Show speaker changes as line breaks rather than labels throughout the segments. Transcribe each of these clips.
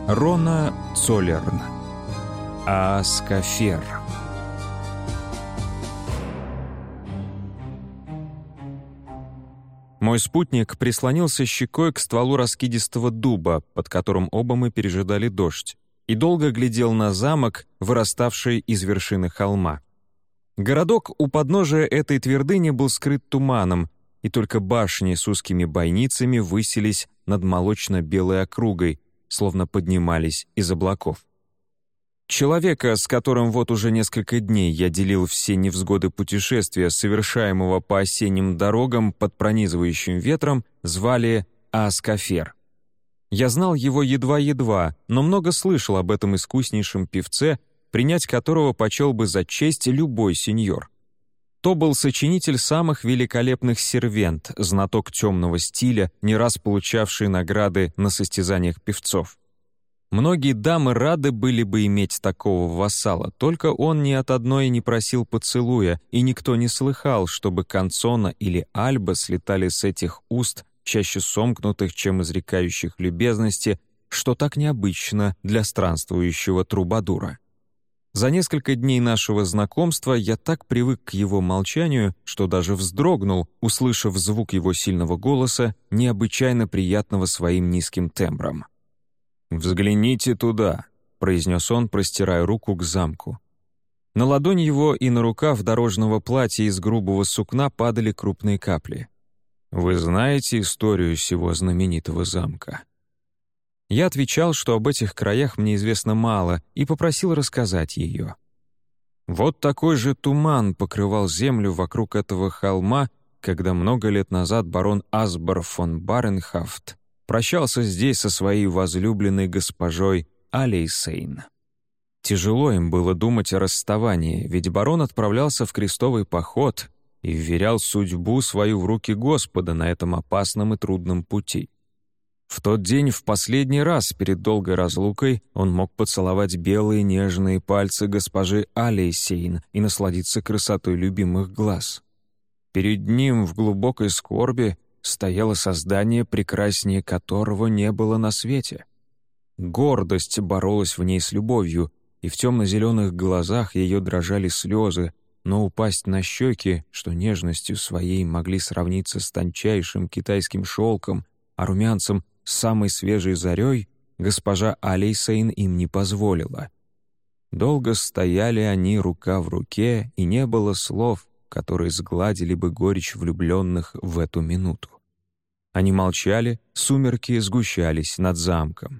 Рона Цоллерн. Ааскафер. Мой спутник прислонился щекой к стволу раскидистого дуба, под которым оба мы пережидали дождь, и долго глядел на замок, выраставший из вершины холма. Городок у подножия этой твердыни был скрыт туманом, и только башни с узкими бойницами высились над молочно-белой округой, словно поднимались из облаков. Человека, с которым вот уже несколько дней я делил все невзгоды путешествия, совершаемого по осенним дорогам под пронизывающим ветром, звали Ааскафер. Я знал его едва-едва, но много слышал об этом искуснейшем певце, принять которого почел бы за честь любой сеньор. То был сочинитель самых великолепных сервент, знаток темного стиля, не раз получавший награды на состязаниях певцов. Многие дамы рады были бы иметь такого вассала, только он ни от одной не просил поцелуя, и никто не слыхал, чтобы Канцона или Альба слетали с этих уст, чаще сомкнутых, чем изрекающих любезности, что так необычно для странствующего трубадура. За несколько дней нашего знакомства я так привык к его молчанию, что даже вздрогнул, услышав звук его сильного голоса, необычайно приятного своим низким тембром. «Взгляните туда», — произнес он, простирая руку к замку. На ладонь его и на рукав дорожного платья из грубого сукна падали крупные капли. «Вы знаете историю сего знаменитого замка?» Я отвечал, что об этих краях мне известно мало, и попросил рассказать ее. Вот такой же туман покрывал землю вокруг этого холма, когда много лет назад барон Асбор фон Баренхафт прощался здесь со своей возлюбленной госпожой Алейсейн. Тяжело им было думать о расставании, ведь барон отправлялся в крестовый поход и вверял судьбу свою в руки Господа на этом опасном и трудном пути. В тот день в последний раз перед долгой разлукой он мог поцеловать белые нежные пальцы госпожи Алейсейн и насладиться красотой любимых глаз. Перед ним в глубокой скорби стояло создание, прекраснее которого не было на свете. Гордость боролась в ней с любовью, и в темно-зеленых глазах ее дрожали слезы, но упасть на щеки, что нежностью своей могли сравниться с тончайшим китайским шелком, а румянцем с самой свежей зарей, госпожа Алейсейн им не позволила. Долго стояли они рука в руке, и не было слов, которые сгладили бы горечь влюбленных в эту минуту. Они молчали, сумерки сгущались над замком.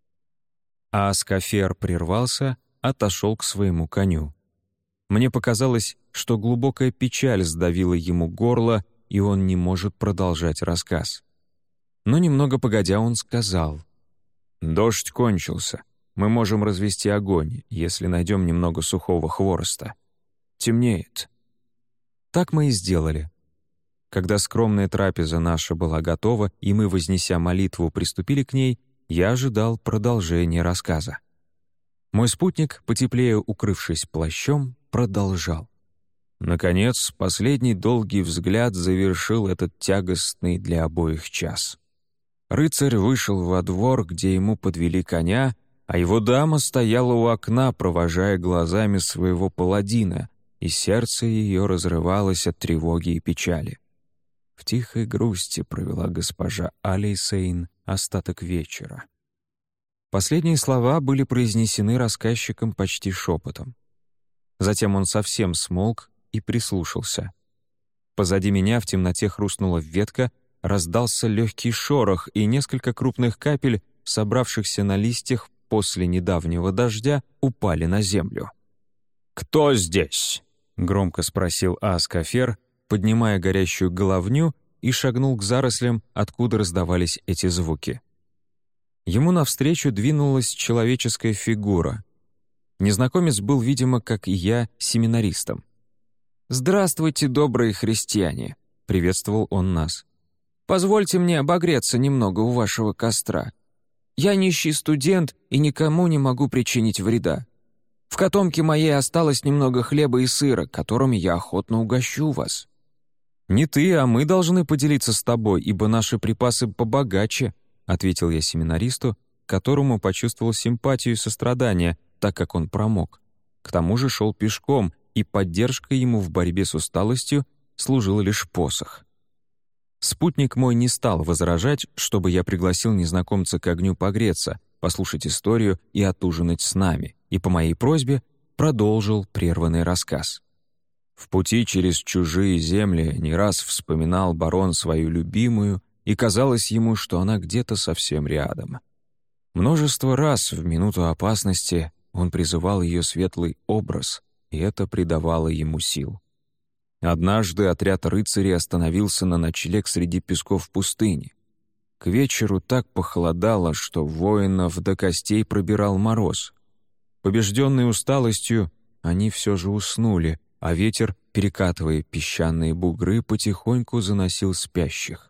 Ааскафер прервался, отошел к своему коню. Мне показалось, что глубокая печаль сдавила ему горло, и он не может продолжать рассказ. Но немного погодя он сказал: «Дождь кончился. Мы можем развести огонь, если найдем немного сухого хвороста. Темнеет». Так мы и сделали. Когда скромная трапеза наша была готова, и мы, вознеся молитву, приступили к ней, я ожидал продолжения рассказа. Мой спутник, потеплее укрывшись плащом, продолжал. Наконец, последний долгий взгляд завершил этот тягостный для обоих час. Рыцарь вышел во двор, где ему подвели коня, а его дама стояла у окна, провожая глазами своего паладина, и сердце ее разрывалось от тревоги и печали. В тихой грусти провела госпожа Алейсейн остаток вечера. Последние слова были произнесены рассказчиком почти шепотом. Затем он совсем смолк и прислушался. Позади меня в темноте хрустнула ветка, раздался легкий шорох, и несколько крупных капель, собравшихся на листьях после недавнего дождя, упали на землю. «Кто здесь?» — громко спросил Ааскафер, поднимая горящую головню, и шагнул к зарослям, откуда раздавались эти звуки. Ему навстречу двинулась человеческая фигура. Незнакомец был, видимо, как и я, семинаристом. «Здравствуйте, добрые христиане!» — приветствовал он нас. «Позвольте мне обогреться немного у вашего костра. Я нищий студент и никому не могу причинить вреда. В котомке моей осталось немного хлеба и сыра, которым я охотно угощу вас». «Не ты, а мы должны поделиться с тобой, ибо наши припасы побогаче», — ответил я семинаристу, к которому почувствовал симпатию и сострадание, так как он промок. К тому же шел пешком, и поддержкой ему в борьбе с усталостью служил лишь посох. Спутник мой не стал возражать, чтобы я пригласил незнакомца к огню погреться, послушать историю и отужинать с нами, и по моей просьбе продолжил прерванный рассказ. В пути через чужие земли не раз вспоминал барон свою любимую, и казалось ему, что она где-то совсем рядом. Множество раз в минуту опасности он призывал ее светлый образ, и это придавало ему сил. Однажды отряд рыцарей остановился на ночлег среди песков пустыни. К вечеру так похолодало, что воинов до костей пробирал мороз. Побежденные усталостью, они все же уснули, а ветер, перекатывая песчаные бугры, потихоньку заносил спящих.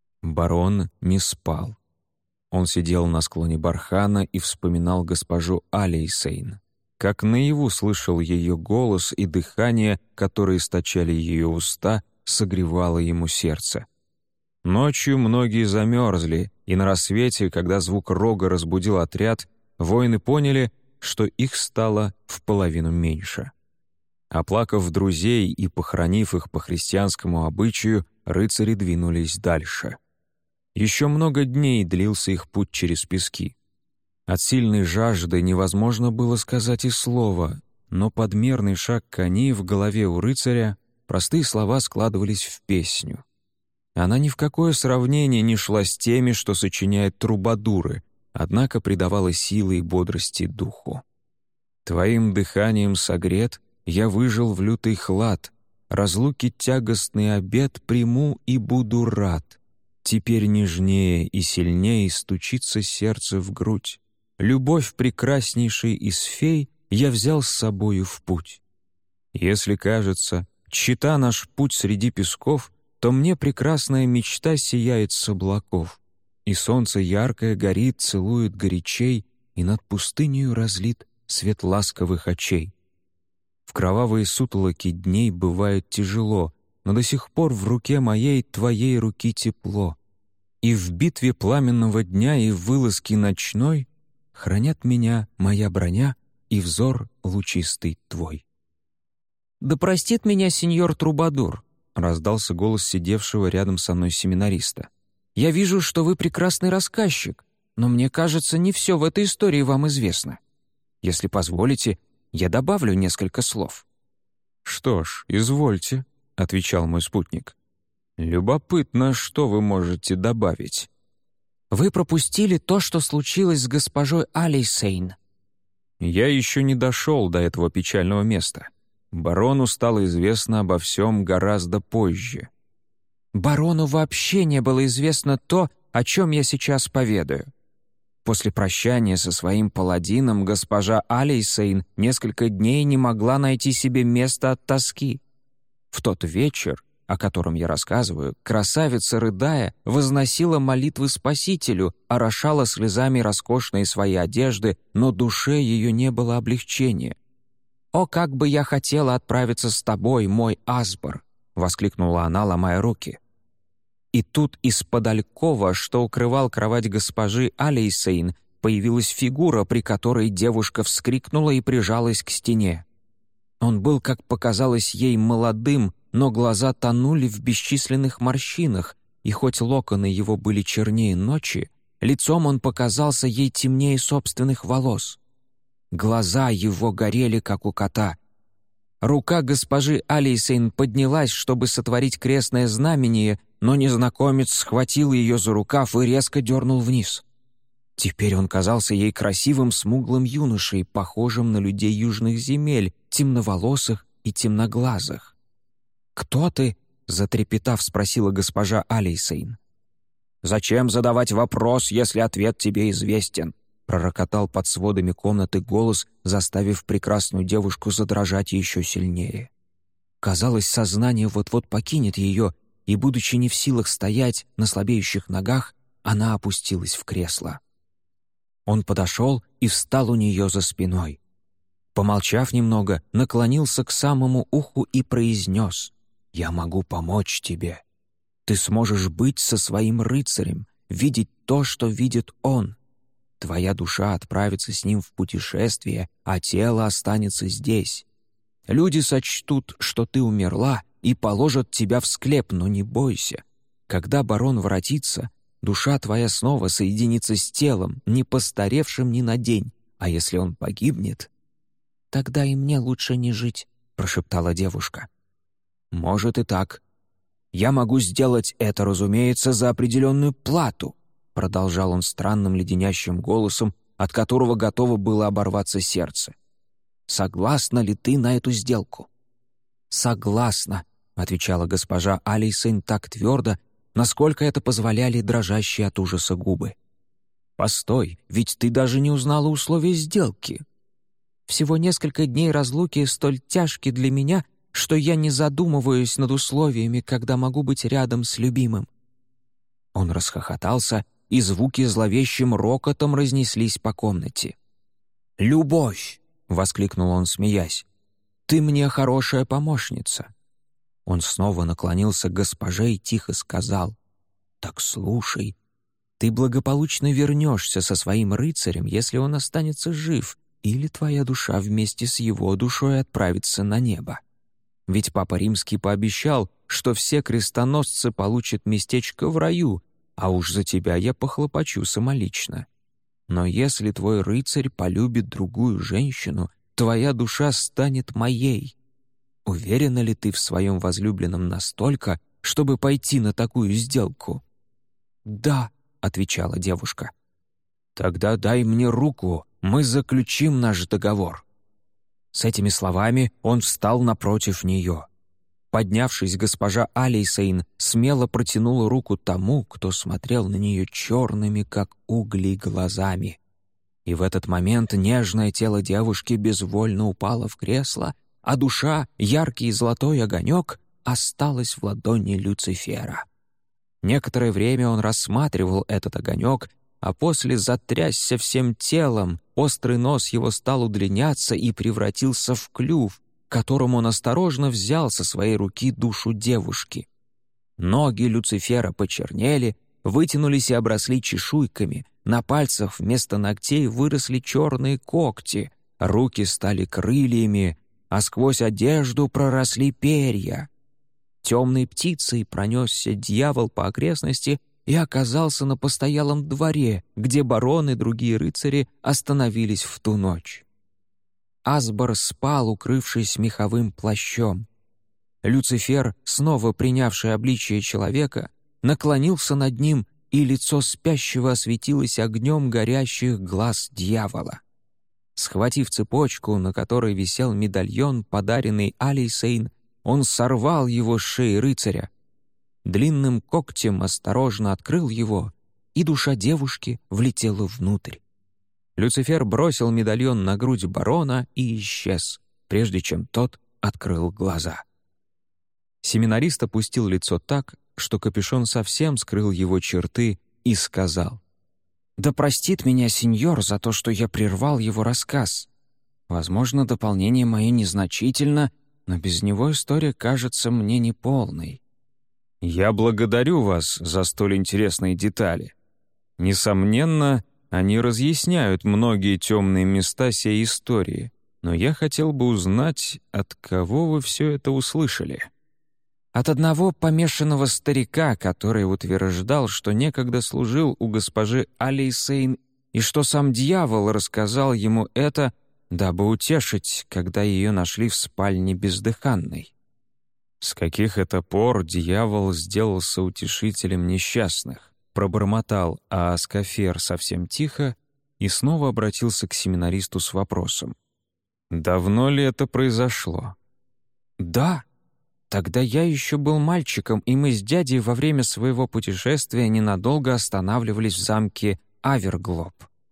Барон не спал. Он сидел на склоне бархана и вспоминал госпожу Алейсейн. Как наяву слышал ее голос, и дыхание, которое источали ее уста, согревало ему сердце. Ночью многие замерзли, и на рассвете, когда звук рога разбудил отряд, воины поняли, что их стало в половину меньше. Оплакав друзей и похоронив их по христианскому обычаю, рыцари двинулись дальше. Еще много дней длился их путь через пески. От сильной жажды невозможно было сказать и слова, но подмерный шаг коней в голове у рыцаря, простые слова складывались в песню. Она ни в какое сравнение не шла с теми, что сочиняют трубадуры, однако придавала силы и бодрости духу. «Твоим дыханием согрет, я выжил в лютый хлад, разлуки тягостный обет приму и буду рад. Теперь нежнее и сильнее стучится сердце в грудь. Любовь прекраснейшей из фей я взял с собою в путь. Если кажется, чета наш путь среди песков, то мне прекрасная мечта сияет с облаков, и солнце яркое горит, целует горячей, и над пустынею разлит свет ласковых очей. В кровавые сутолоки дней бывает тяжело, но до сих пор в руке моей твоей руки тепло. И в битве пламенного дня и в вылазке ночной хранят меня моя броня и взор лучистый твой». «Да простит меня сеньор Трубадур», — раздался голос сидевшего рядом со мной семинариста. «Я вижу, что вы прекрасный рассказчик, но мне кажется, не все в этой истории вам известно. Если позволите, я добавлю несколько слов». «Что ж, извольте», — отвечал мой спутник. «Любопытно, что вы можете добавить». «Вы пропустили то, что случилось с госпожой Алейсейн». Я еще не дошел до этого печального места. Барону стало известно обо всем гораздо позже. «Барону вообще не было известно то, о чем я сейчас поведаю. После прощания со своим паладином госпожа Алейсейн несколько дней не могла найти себе места от тоски. В тот вечер, о котором я рассказываю, красавица, рыдая, возносила молитвы Спасителю, орошала слезами роскошные свои одежды, но душе ее не было облегчения. «О, как бы я хотела отправиться с тобой, мой Асбор!» — воскликнула она, ломая руки. И тут из-под алькова, что укрывал кровать госпожи Алейсейн, появилась фигура, при которой девушка вскрикнула и прижалась к стене. Он был, как показалось ей, молодым, но глаза тонули в бесчисленных морщинах, и хоть локоны его были чернее ночи, лицом он показался ей темнее собственных волос. Глаза его горели, как у кота. Рука госпожи Алейсейн поднялась, чтобы сотворить крестное знамение, но незнакомец схватил ее за рукав и резко дернул вниз. Теперь он казался ей красивым смуглым юношей, похожим на людей южных земель, темноволосых и темноглазых. «Кто ты?» — затрепетав, спросила госпожа Алейсейн. «Зачем задавать вопрос, если ответ тебе известен?» — пророкотал под сводами комнаты голос, заставив прекрасную девушку задрожать еще сильнее. Казалось, сознание вот-вот покинет ее, и, будучи не в силах стоять на слабеющих ногах, она опустилась в кресло. Он подошел и встал у нее за спиной. Помолчав немного, наклонился к самому уху и произнес: «Я могу помочь тебе. Ты сможешь быть со своим рыцарем, видеть то, что видит он.
Твоя душа отправится с ним в путешествие, а тело останется здесь. Люди сочтут, что ты умерла, и положат тебя в склеп, но не бойся. Когда барон воротится, душа твоя снова соединится с телом, не постаревшим ни на день, а если он погибнет...» «Тогда и мне лучше не жить», — прошептала девушка. «Может и так. Я могу сделать это, разумеется, за определенную плату», продолжал он странным леденящим голосом, от которого готово было оборваться сердце. «Согласна ли ты на эту сделку?» «Согласна», — отвечала госпожа Алисейн так твердо, насколько это позволяли дрожащие от ужаса губы. «Постой, ведь ты даже не узнала условия сделки». «Всего несколько дней разлуки столь тяжки для меня, что я не задумываюсь над условиями, когда могу быть рядом с любимым». Он расхохотался, и звуки зловещим рокотом разнеслись по комнате. «Любовь!» — воскликнул он, смеясь. «Ты мне хорошая помощница». Он снова наклонился к госпоже и тихо сказал: «Так слушай, ты благополучно вернешься со своим рыцарем, если он останется жив, или твоя душа вместе с его душой отправится на небо. Ведь Папа Римский пообещал, что все крестоносцы получат местечко в раю, а уж за тебя я похлопочу самолично. Но если твой рыцарь полюбит другую женщину, твоя душа станет моей. Уверена ли ты в своем возлюбленном настолько, чтобы пойти на такую сделку?» «Да», — отвечала девушка. «Тогда дай мне руку, мы заключим наш договор». С этими словами он встал напротив нее. Поднявшись, госпожа Алисейн смело протянула руку тому, кто смотрел на нее черными, как угли, глазами. И в этот момент нежное тело девушки безвольно упало в кресло, а душа, яркий золотой огонек, осталась в ладони Люцифера. Некоторое время он рассматривал этот огонек, а после затрясся всем телом, острый нос его стал удлиняться и превратился в клюв, которым он осторожно взял со своей руки душу девушки. Ноги Люцифера почернели, вытянулись и обросли чешуйками, на пальцах вместо ногтей выросли черные когти, руки стали крыльями, а сквозь одежду проросли перья. Темной птицей пронесся дьявол по окрестности и оказался на постоялом дворе, где барон и другие рыцари остановились в ту ночь. Асбор спал, укрывшись меховым плащом. Люцифер, снова принявший обличие человека, наклонился над ним, и лицо спящего осветилось огнем горящих глаз дьявола. Схватив цепочку, на которой висел медальон, подаренный Алисейн, он сорвал его с шеи рыцаря. Длинным когтем осторожно открыл его, и душа девушки влетела внутрь. Люцифер бросил медальон на грудь барона и исчез, прежде чем тот открыл глаза. Семинарист опустил лицо так, что капюшон совсем скрыл его черты, и сказал: «Да простит меня сеньор за то, что я прервал его рассказ. Возможно, дополнение мое незначительно, но без него история кажется мне неполной».
«Я благодарю вас за столь интересные детали. Несомненно, они разъясняют многие темные места сей истории, но я хотел бы узнать, от кого вы все это услышали».
От одного помешанного старика, который утверждал, что некогда служил у госпожи Алисейн, и что сам дьявол рассказал ему это, дабы утешить, когда ее нашли в спальне бездыханной.
«С каких это пор дьявол сделался утешителем несчастных?» Пробормотал Ааскафер совсем тихо и снова обратился к семинаристу с вопросом: «Давно ли это произошло?»
«Да. Тогда я еще был мальчиком, и мы с дядей во время своего путешествия ненадолго останавливались в замке Аверглоб».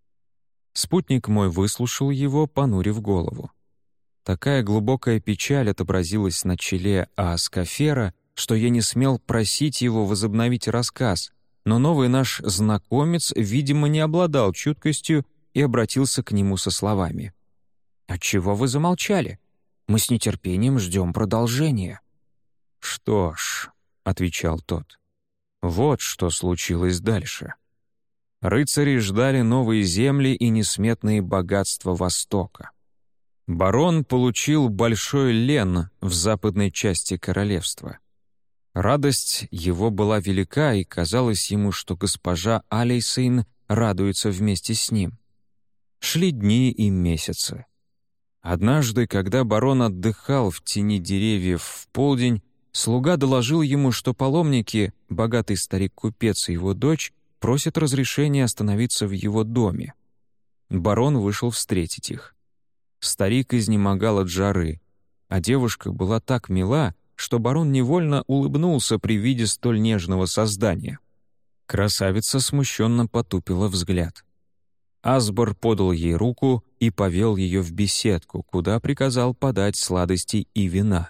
Спутник мой выслушал его, понурив голову. Такая глубокая печаль отобразилась на челе Ааскафера, что я не смел просить его возобновить рассказ, но новый наш знакомец, видимо, не обладал чуткостью и обратился к нему со словами:
«Отчего вы замолчали? Мы с нетерпением ждем продолжения».
«Что ж», — отвечал тот, — «вот что случилось дальше.
Рыцари ждали новые земли и несметные богатства Востока. Барон получил большой лен в западной части королевства. Радость его была велика, и казалось ему, что госпожа Алейсейн радуется вместе с ним. Шли дни и месяцы. Однажды, когда барон отдыхал в тени деревьев в полдень, слуга доложил ему, что паломники, богатый старик-купец и его дочь, просят разрешения остановиться в его доме. Барон вышел встретить их. Старик изнемогал от жары, а девушка была так мила, что барон невольно улыбнулся при виде столь нежного создания. Красавица смущенно потупила взгляд. Асбор подал ей руку и повел ее в беседку, куда приказал подать сладостей и вина.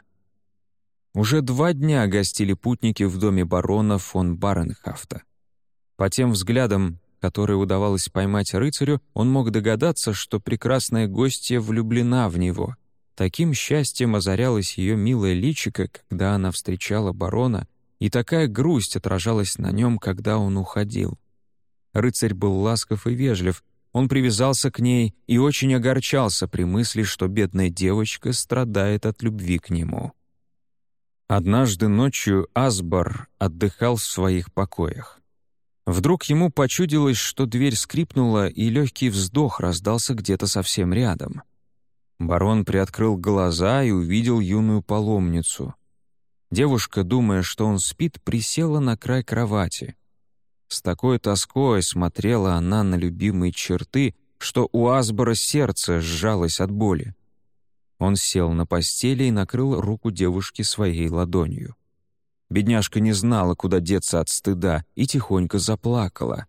Уже 2 дня гостили путники в доме барона фон Баренхафта. По тем взглядам, которые удавалось поймать рыцарю, он мог догадаться, что прекрасная гостья влюблена в него. Таким счастьем озарялось ее милое личико, когда она встречала барона, и такая грусть отражалась на нем, когда он уходил. Рыцарь был ласков и вежлив, он привязался к ней и очень огорчался при мысли, что бедная девочка страдает от любви к нему. Однажды ночью Асбор отдыхал в своих покоях. Вдруг ему почудилось, что дверь скрипнула, и легкий вздох раздался где-то совсем рядом. Барон приоткрыл глаза и увидел юную паломницу. Девушка, думая, что он спит, присела на край кровати. С такой тоской смотрела она на любимые черты, что у Асбора сердце сжалось от боли. Он сел на постели и накрыл руку девушки своей ладонью. Бедняжка не знала, куда деться от стыда, и тихонько заплакала.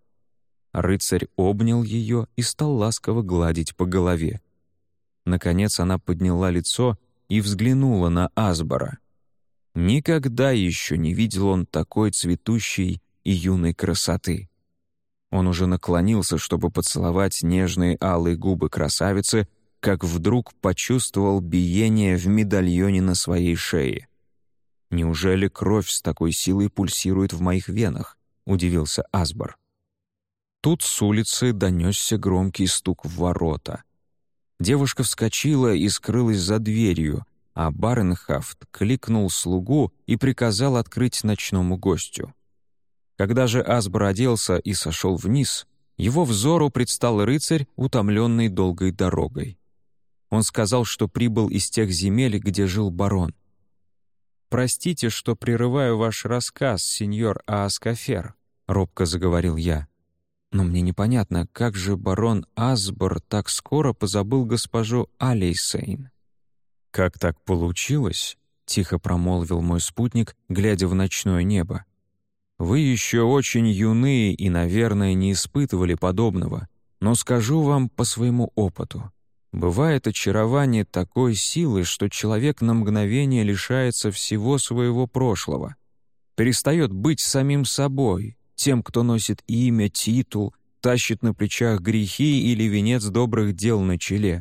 Рыцарь обнял ее и стал ласково гладить по голове. Наконец она подняла лицо и взглянула на Асбора. Никогда еще не видел он такой цветущей и юной красоты. Он уже наклонился, чтобы поцеловать нежные алые губы красавицы, как вдруг почувствовал биение в медальоне на своей шее. «Неужели кровь с такой силой пульсирует в моих венах?» — удивился Асбор. Тут с улицы донесся громкий стук в ворота. Девушка вскочила и скрылась за дверью, а Баренхафт кликнул слугу и приказал открыть ночному гостю. Когда же Асбор оделся и сошел вниз, его взору предстал рыцарь, утомленный долгой дорогой. Он сказал, что прибыл из тех земель, где жил барон. «Простите, что прерываю ваш рассказ, сеньор Ааскафер», — робко заговорил я. «Но мне непонятно, как же барон Асбор так скоро позабыл госпожу Алейсейн?» «Как так получилось?» — тихо промолвил мой спутник, глядя в ночное небо. «Вы еще очень юны и, наверное, не испытывали подобного, но скажу вам по своему опыту. Бывает очарование такой силы, что человек на мгновение лишается всего своего прошлого, перестает быть самим собой, тем, кто носит имя, титул, тащит на плечах грехи или венец добрых дел на челе.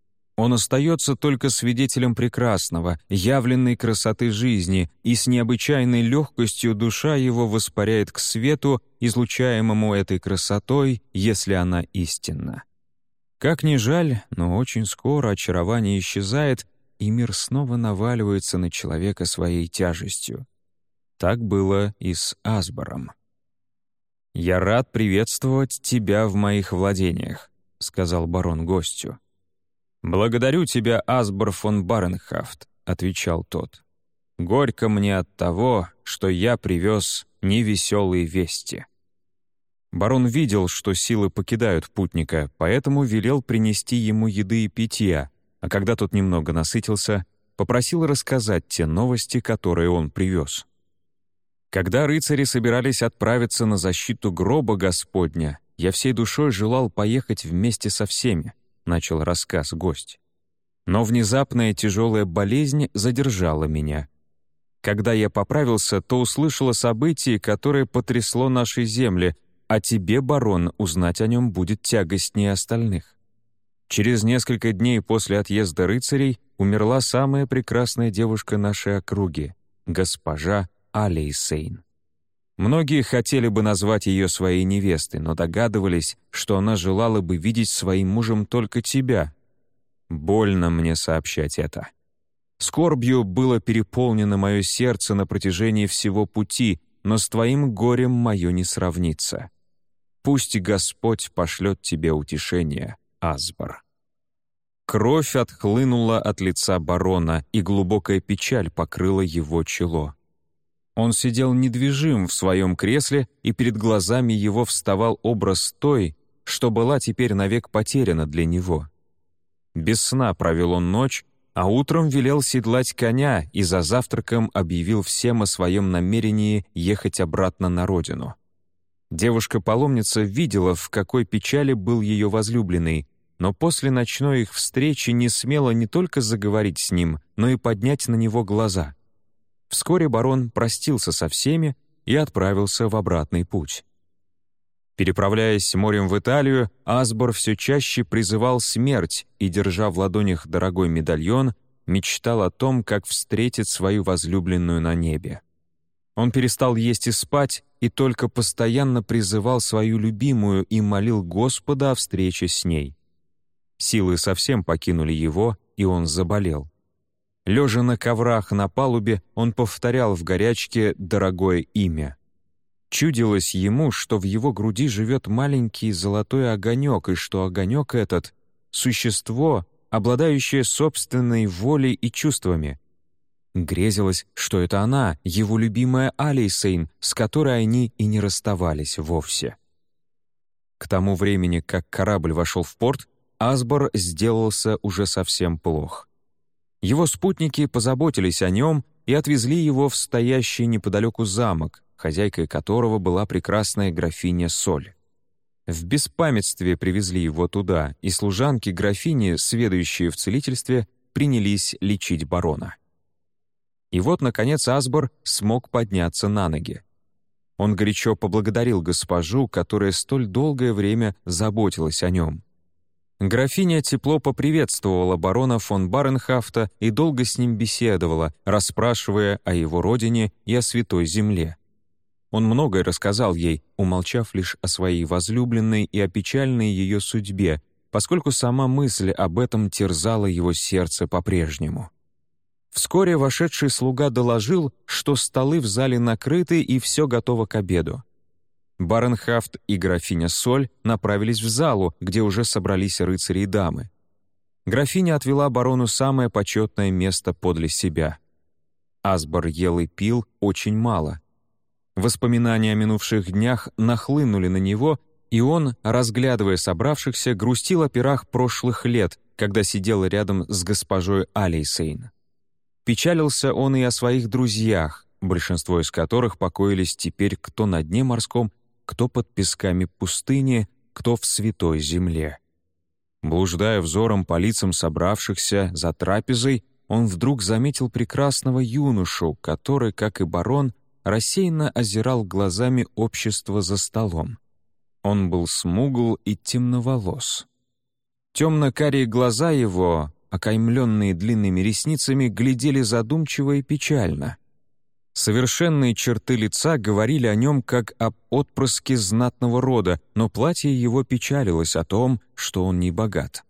Он остается только свидетелем прекрасного, явленной красоты жизни, и с необычайной легкостью душа его воспаряет к свету, излучаемому этой красотой, если она истинна. Как ни жаль, но очень скоро очарование исчезает, и мир снова наваливается на человека своей тяжестью. Так было и с Асбором. «Я рад приветствовать тебя в моих владениях», — сказал барон гостю. «Благодарю тебя, Асбор фон Баренхафт», — отвечал тот. «Горько мне от того, что я привез невеселые вести». Барон видел, что силы покидают путника, поэтому велел принести ему еды и питья, а когда тот немного насытился, попросил рассказать те новости, которые он привез. Когда рыцари собирались отправиться на защиту гроба Господня, я всей душой желал поехать вместе со всеми, начал рассказ гость. Но внезапная тяжелая болезнь задержала меня. Когда я поправился, то услышал о событии, которое потрясло наши земли, а тебе, барон, узнать о нем будет тягостнее остальных. Через несколько дней после отъезда рыцарей умерла самая прекрасная девушка нашей округи — госпожа Алейсейн.
Многие хотели бы назвать ее своей невестой, но догадывались, что она желала бы видеть своим мужем только тебя. Больно мне сообщать это. Скорбью было переполнено мое сердце на протяжении всего пути, но с твоим горем мое не сравнится. Пусть Господь пошлет тебе утешение, Асбор». Кровь отхлынула от лица барона, и глубокая печаль покрыла его чело. Он сидел недвижим в своем кресле, и перед глазами его вставал образ той, что была теперь навек потеряна для него. Без сна провел он ночь, а утром велел седлать коня и за завтраком объявил всем о своем намерении ехать обратно на родину. Девушка-паломница видела, в какой печали был ее возлюбленный, но после ночной их встречи не смела не только заговорить с ним, но и поднять на него глаза. Вскоре барон простился со всеми и отправился в обратный путь. Переправляясь морем в Италию, Асбор все чаще призывал смерть и, держа в ладонях дорогой медальон, мечтал о том, как встретит свою возлюбленную на небе. Он перестал есть и спать, и только постоянно призывал свою любимую и молил Господа о встрече с ней. Силы совсем покинули его, и он заболел. Лежа на коврах на палубе, он повторял в горячке дорогое имя. Чудилось ему, что в его груди живет маленький золотой огонек, и что огонек этот — существо, обладающее собственной волей и чувствами. Грезилось, что это она, его любимая Алисейн, с которой они и не расставались вовсе. К тому времени, как корабль вошел в порт, Асбор сделался уже совсем плох. Его спутники позаботились о нем и отвезли его в стоящий неподалеку замок, хозяйкой которого была прекрасная графиня Соль. В беспамятстве привезли его туда, и служанки графини, сведущие в целительстве, принялись лечить барона. И вот, наконец, Асбор смог подняться на ноги. Он горячо поблагодарил госпожу, которая столь долгое время заботилась о нем. Графиня тепло поприветствовала барона фон Баренхафта и долго с ним беседовала, расспрашивая о его родине и о Святой Земле. Он многое рассказал ей, умолчав лишь о своей возлюбленной и о печальной ее судьбе, поскольку сама мысль об этом терзала его сердце по-прежнему. Вскоре вошедший слуга доложил, что столы в зале накрыты и все готово к обеду. Баренхафт и графиня Соль направились в залу, где уже собрались рыцари и дамы. Графиня отвела барону самое почетное место подле себя. Асбор ел и пил очень мало. Воспоминания о минувших днях нахлынули на него, и он, разглядывая собравшихся, грустил о пирах прошлых лет, когда сидел рядом с госпожой Алисейн. Печалился он и о своих друзьях, большинство из которых покоились теперь кто на дне морском, кто под песками пустыни, кто в Святой Земле. Блуждая взором по лицам собравшихся за трапезой, он вдруг заметил прекрасного юношу, который, как и барон, рассеянно озирал глазами общество за столом. Он был смугл и темноволос. Темно-карие глаза его, окаймленные длинными ресницами, глядели задумчиво и печально. Совершенные черты лица говорили о нем как об отпрыске знатного рода, но платье его печалилось о том, что он не богат.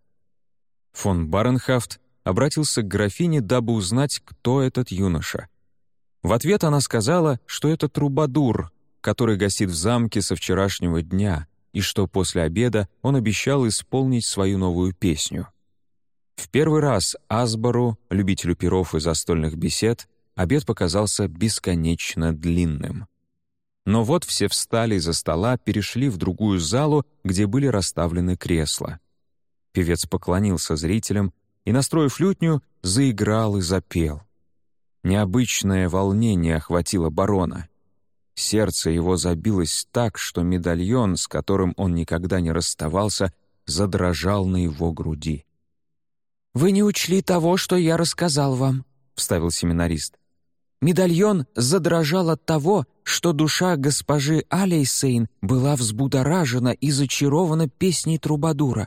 Фон Баренхафт обратился к графине, дабы узнать, кто этот юноша. В ответ она сказала, что это трубадур, который гостит в замке со вчерашнего дня, и что после обеда он обещал исполнить свою новую песню. В первый раз Асбору, любителю пиров и застольных бесед, обед показался бесконечно длинным. Но вот все встали из-за стола, перешли в другую залу, где были расставлены кресла. Певец поклонился зрителям и, настроив лютню, заиграл и запел. Необычное волнение охватило барона. Сердце его забилось так, что медальон, с которым он никогда не расставался, задрожал на его груди.
«Вы не учли того, что я рассказал вам», — вставил семинарист. «Медальон задрожал от того, что душа госпожи Алисейн была взбудоражена и зачарована песней трубадура».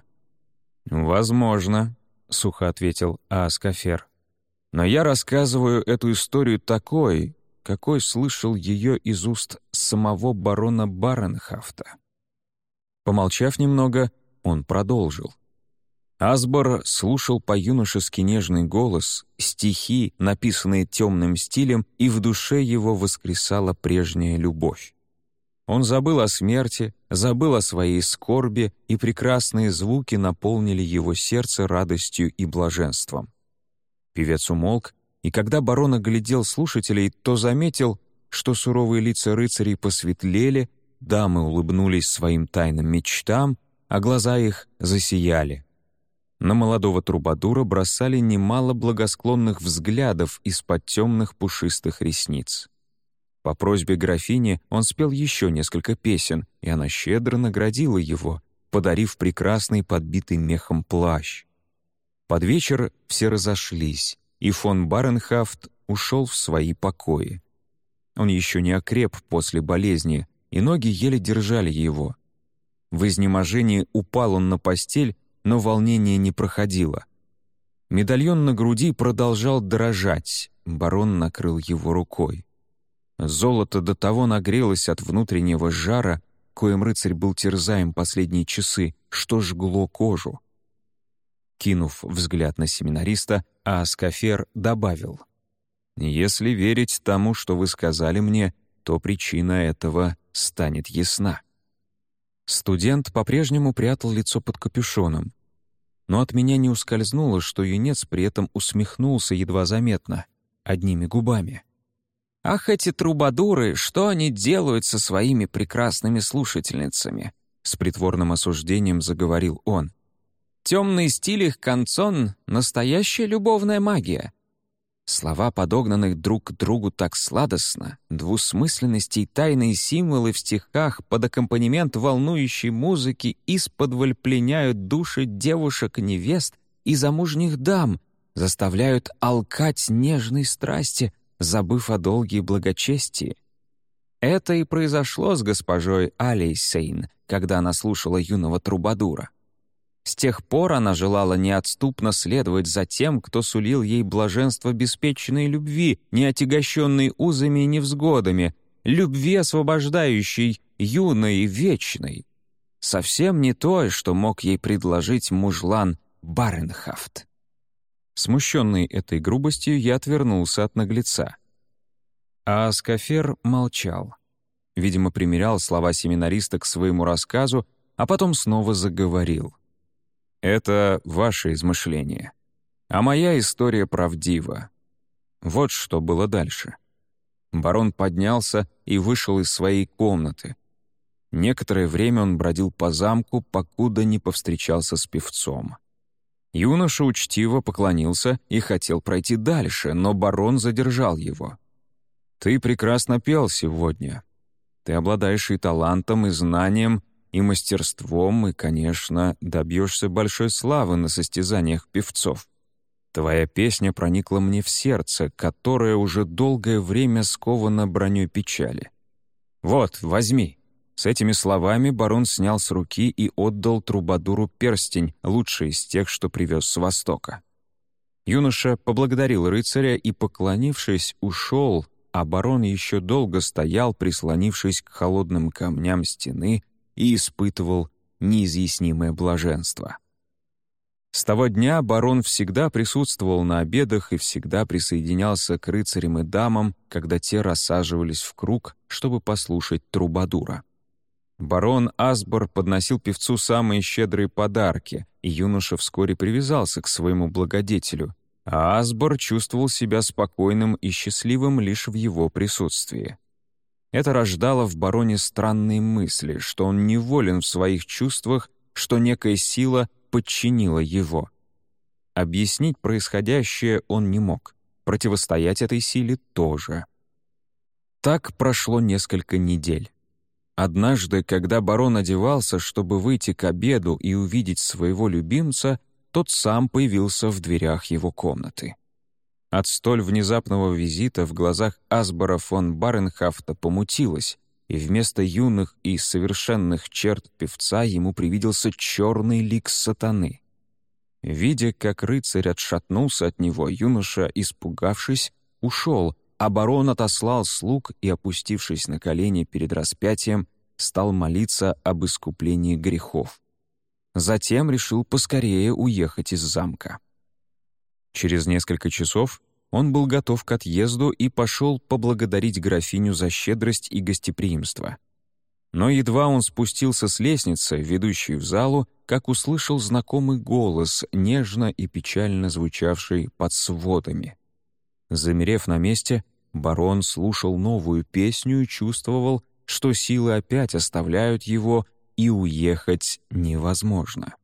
«Возможно», — сухо ответил Ааскафер. «Но я рассказываю эту историю такой,
какой слышал ее из уст самого барона Баренхафта. Помолчав немного, он продолжил. Асбор слушал по-юношески нежный голос, стихи, написанные темным стилем, и в душе его воскресала прежняя любовь. Он забыл о смерти, забыл о своей скорби, и прекрасные звуки наполнили его сердце радостью и блаженством. Певец умолк, и когда барон оглядел слушателей, то заметил, что суровые лица рыцарей посветлели, дамы улыбнулись своим тайным мечтам, а глаза их засияли. На молодого трубадура бросали немало благосклонных взглядов из-под темных пушистых ресниц. По просьбе графини он спел еще несколько песен, и она щедро наградила его, подарив прекрасный подбитый мехом плащ. Под вечер все разошлись, и фон Баренхафт ушел в свои покои. Он еще не окреп после болезни, и ноги еле держали его. В изнеможении упал он на постель, но волнение не проходило. Медальон на груди продолжал дрожать, барон накрыл его рукой. Золото до того нагрелось от внутреннего жара, коим рыцарь был терзаем последние часы, что жгло кожу. Кинув взгляд на семинариста, Аскафер добавил: «Если верить тому, что вы сказали мне, то причина этого станет ясна». Студент по-прежнему прятал лицо под капюшоном. Но от меня не ускользнуло, что юнец при этом усмехнулся едва заметно, одними губами. «Ах, эти трубадуры, что они делают со своими прекрасными слушательницами?» С притворным осуждением заговорил он. «Темный стиль их канцон — настоящая любовная магия. Слова, подогнанных друг к другу так сладостно, двусмысленности и тайные символы в стихах под аккомпанемент волнующей музыки исподволь пленяют души девушек и невест и замужних дам, заставляют алкать нежной страсти, забыв о долге и благочестии. Это и произошло с госпожой Алейсейн, когда она слушала юного трубадура. С тех пор она желала неотступно следовать за тем, кто сулил ей блаженство беспечной любви, не отягощенной узами и невзгодами, любви, освобождающей, юной и вечной. Совсем не то, что мог ей предложить мужлан Баренхафт. Смущенный этой грубостью, я отвернулся от наглеца. А Аскафер молчал. Видимо, примерял слова семинариста к своему рассказу, а потом снова заговорил. «Это ваше измышление. А моя история правдива. Вот что было дальше». Барон поднялся и вышел из своей комнаты. Некоторое время он бродил по замку, покуда не повстречался с певцом. Юноша учтиво поклонился и хотел пройти дальше, но барон задержал его. «Ты прекрасно пел сегодня. Ты обладаешь и талантом, и знанием, и мастерством, и, конечно, добьешься большой славы на состязаниях певцов. Твоя песня проникла мне в сердце, которое уже долгое время сковано броней печали. Вот, возьми». С этими словами барон снял с руки и отдал трубадуру перстень, лучший из тех, что привез с Востока. Юноша поблагодарил рыцаря и, поклонившись, ушел, а барон еще долго стоял, прислонившись к холодным камням стены, и испытывал неизъяснимое блаженство. С того дня барон всегда присутствовал на обедах и всегда присоединялся к рыцарям и дамам, когда те рассаживались в круг, чтобы послушать трубадура. Барон Асбор подносил певцу самые щедрые подарки, и юноша вскоре привязался к своему благодетелю, а Асбор чувствовал себя спокойным и счастливым лишь в его присутствии. Это рождало в бароне странные мысли, что он неволен в своих чувствах, что некая сила подчинила его. Объяснить происходящее он не мог, противостоять этой силе тоже. Так прошло несколько недель. Однажды, когда барон одевался, чтобы выйти к обеду и увидеть своего любимца, тот сам появился в дверях его комнаты. От столь внезапного визита в глазах Асбора фон Баренхафта помутилось, и вместо юных и совершенных черт певца ему привиделся черный лик сатаны. Видя, как рыцарь отшатнулся от него, юноша, испугавшись, ушел, а барон отослал слуг и, опустившись на колени перед распятием, стал молиться об искуплении грехов. Затем решил поскорее уехать из замка. Через несколько часов он был готов к отъезду и пошел поблагодарить графиню за щедрость и гостеприимство. Но едва он спустился с лестницы, ведущей в залу, как услышал знакомый голос, нежно и печально звучавший под сводами. Замерев на месте, барон слушал новую песню и чувствовал, что силы опять оставляют его, и уехать невозможно.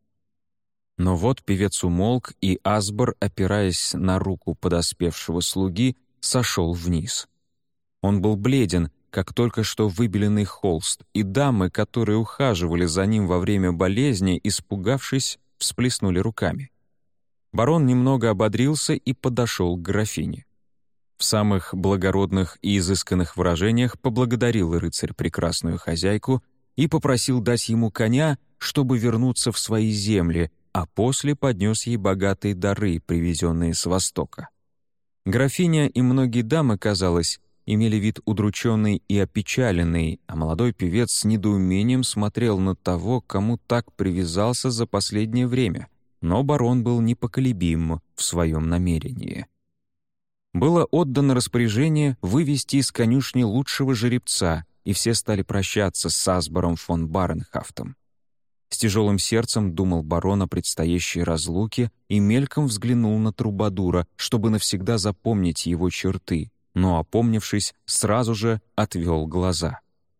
Но вот певец умолк, и Асбор, опираясь на руку подоспевшего слуги, сошел вниз. Он был бледен, как только что выбеленный холст, и дамы, которые ухаживали за ним во время болезни, испугавшись, всплеснули руками. Барон немного ободрился и подошел к графине. В самых благородных и изысканных выражениях поблагодарил рыцарь прекрасную хозяйку и попросил дать ему коня, чтобы вернуться в свои земли, а после поднес ей богатые дары, привезенные с Востока. Графиня и многие дамы, казалось, имели вид удрученный и опечаленный, а молодой певец с недоумением смотрел на того, кому так привязался за последнее время, но барон был непоколебим в своем намерении. Было отдано распоряжение вывести из конюшни лучшего жеребца, и все стали прощаться с Асбором фон Баренхафтом. С тяжелым сердцем думал барон о предстоящей разлуке и мельком взглянул на Трубадура, чтобы навсегда запомнить его черты, но, опомнившись, сразу же отвел глаза.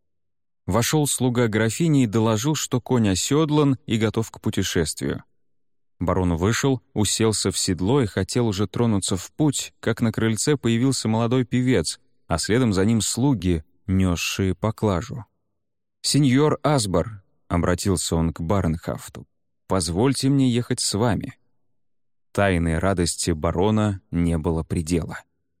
Вошел слуга графини и доложил, что конь оседлан и готов к путешествию. Барон вышел, уселся в седло и хотел уже тронуться в путь, как на крыльце появился молодой певец, а следом за ним слуги, несшие поклажу. «Сеньор Асбор», — обратился он к Баренхафту, — «позвольте мне ехать с вами». Тайной радости барона не было предела.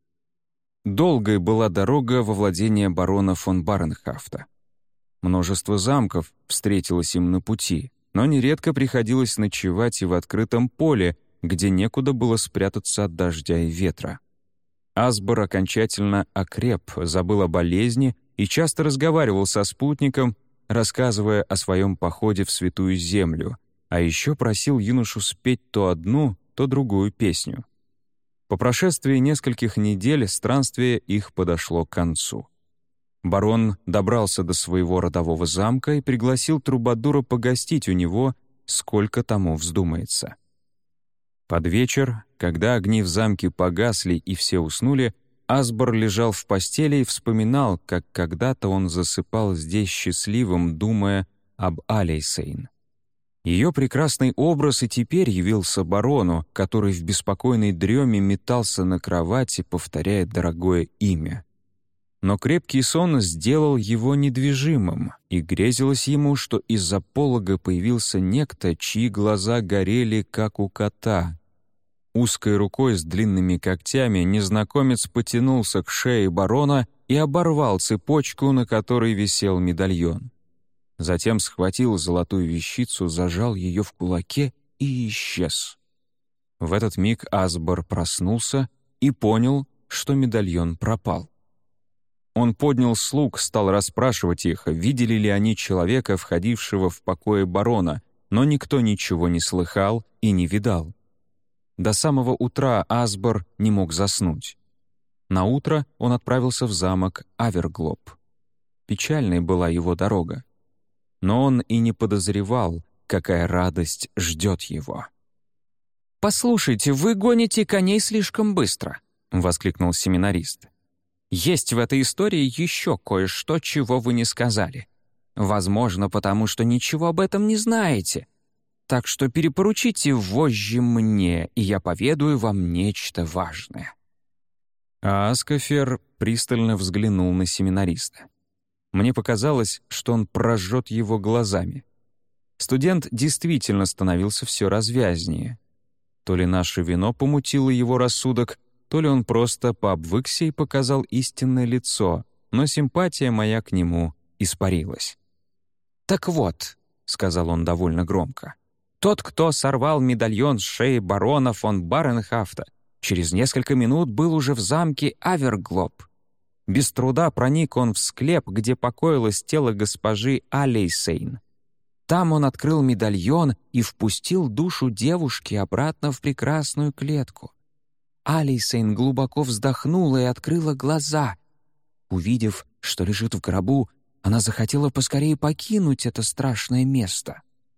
Долгой была дорога во владение барона фон Баренхафта. Множество замков встретилось им на пути, но нередко приходилось ночевать и в открытом поле, где некуда было спрятаться от дождя и ветра. Асбор окончательно окреп, забыл о болезни и часто разговаривал со спутником, рассказывая о своем походе в Святую Землю, а еще просил юношу спеть то одну, то другую песню. По прошествии нескольких недель странствие их подошло к концу. Барон добрался до своего родового замка и пригласил Трубадура погостить у него, сколько тому вздумается. Под вечер, когда огни в замке погасли и все уснули, Асбор лежал в постели и вспоминал, как когда-то он засыпал здесь счастливым, думая об Алейсейн. Ее прекрасный образ и теперь явился барону, который в беспокойной дреме метался на кровати, повторяя дорогое имя. Но крепкий сон сделал его недвижимым, и грезилось ему, что из-за полога появился некто, чьи глаза горели, как у кота. Узкой рукой с длинными когтями незнакомец потянулся к шее барона и оборвал цепочку, на которой висел медальон. Затем схватил золотую вещицу, зажал ее в кулаке и исчез. В этот миг Асбор проснулся и понял, что медальон пропал. Он поднял слуг, стал расспрашивать их, видели ли они человека, входившего в покои барона, но никто ничего не слыхал и не видал. До самого утра Асбор не мог заснуть. Наутро он отправился в замок Аверглоб. Печальной была его дорога. Но он и не подозревал, какая радость ждет его. «Послушайте, вы гоните коней слишком быстро», — воскликнул семинарист. «Есть в этой истории еще кое-что, чего вы не сказали. Возможно, потому что ничего об этом не знаете. Так что перепоручите вожжи мне, и я поведаю вам нечто важное». А Аскофер пристально взглянул на семинариста. Мне показалось, что он прожжет его глазами. Студент действительно становился все развязнее. То ли наше вино помутило его рассудок, то ли он просто пообвыкся и показал истинное лицо, но симпатия моя к нему испарилась. «Так вот», — сказал он довольно громко, «тот, кто сорвал медальон с шеи барона фон Баренхафта, Через несколько минут был уже в замке Аверглоб. Без труда проник он в склеп, где покоилось тело госпожи Алейсейн. Там он открыл медальон и впустил душу девушки обратно в прекрасную клетку. Алейсейн глубоко вздохнула и открыла глаза. Увидев, что лежит в гробу, она захотела поскорее покинуть это страшное место.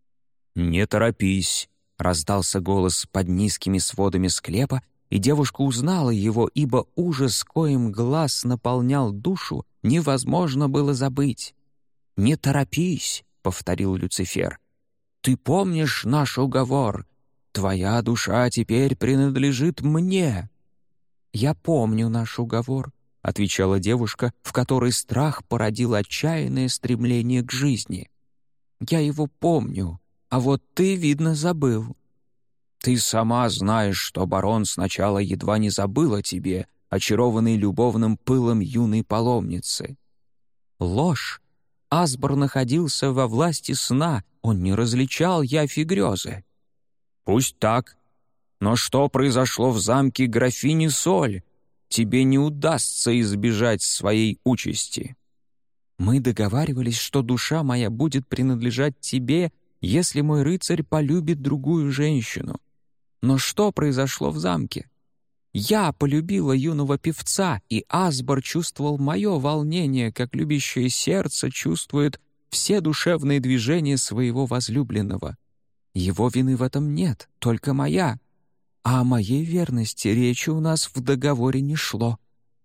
«Не торопись», — раздался голос под низкими сводами склепа, и девушка узнала его, ибо ужас, коим глаз наполнял душу, невозможно было забыть. «Не торопись», — повторил Люцифер. «Ты помнишь наш уговор? Твоя душа теперь принадлежит мне». «Я помню наш уговор», — отвечала девушка, в которой страх породил отчаянное стремление к жизни. «Я его помню, а вот ты, видно, забыл». «Ты сама знаешь, что барон сначала едва не забыл о тебе, очарованный любовным пылом юной паломницы». «Ложь! Асбор находился во власти сна, он не различал явь и грезы». «Пусть так. Но что произошло в замке графини Соль? Тебе не удастся избежать своей участи». «Мы договаривались, что душа моя будет принадлежать тебе, если мой рыцарь полюбит другую женщину. Но что произошло в замке? Я полюбила юного певца, и Асбор чувствовал мое волнение, как любящее сердце чувствует все душевные движения своего возлюбленного. Его вины в этом нет, только моя. А о моей верности речи у нас в договоре не шло».